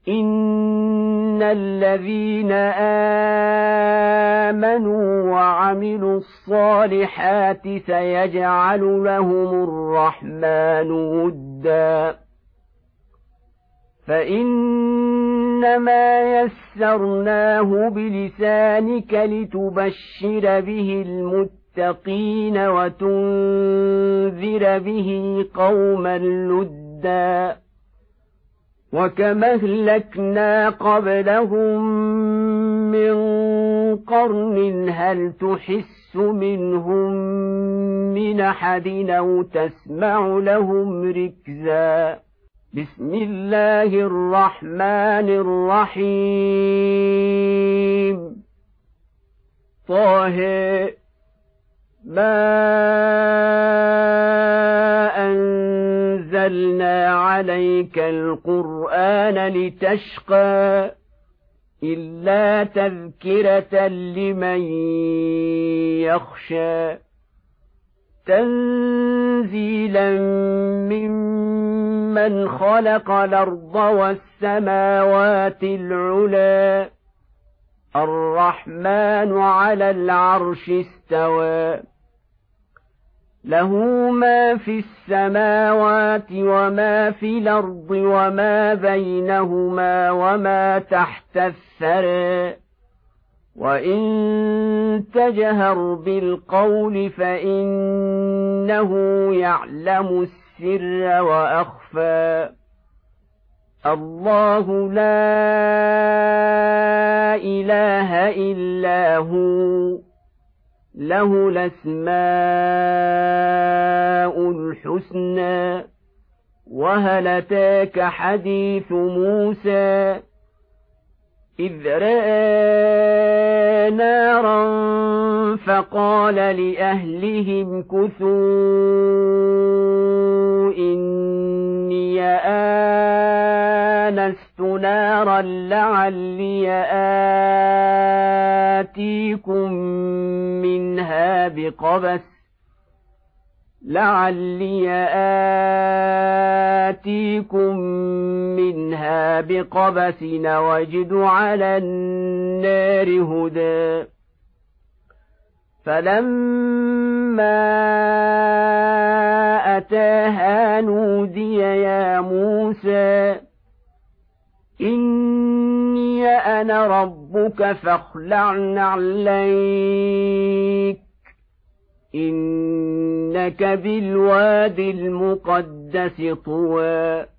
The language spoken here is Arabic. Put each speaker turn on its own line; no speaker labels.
إن الذين آمنوا وعملوا الصالحات سيجعل لهم الرحمن ودا فإنما يسرناه بلسانك لتبشر به المتقين وتنذر به قوما لدا وكما أهلكنا قبلهم من قرن هل تحس منهم من أحد أو تسمع لهم ركزا بسم الله الرحمن الرحيم طه ما أنزلنا عليك القرآن لتشقى إلا تذكرة لمن يخشى تنزيلا ممن خلق الأرض والسماوات العلى الرحمن على العرش استوى له ما في السماوات وما في الأرض وما بينهما وما تحت الثرى وإن تجهر بالقول فإنه يعلم السر وأخفى الله لا إله إلا هو له الأسماء الحسنى وهل أتاك حديث موسى إذ رأى نارا فقال لأهلهم كثوا إني آنست نارا آتيكم منها بقبس وجد على النار هدى فلما أتاها نودي يا موسى إني أنا ربك فاخلع نعليك إنك بالوادي المقدس طوى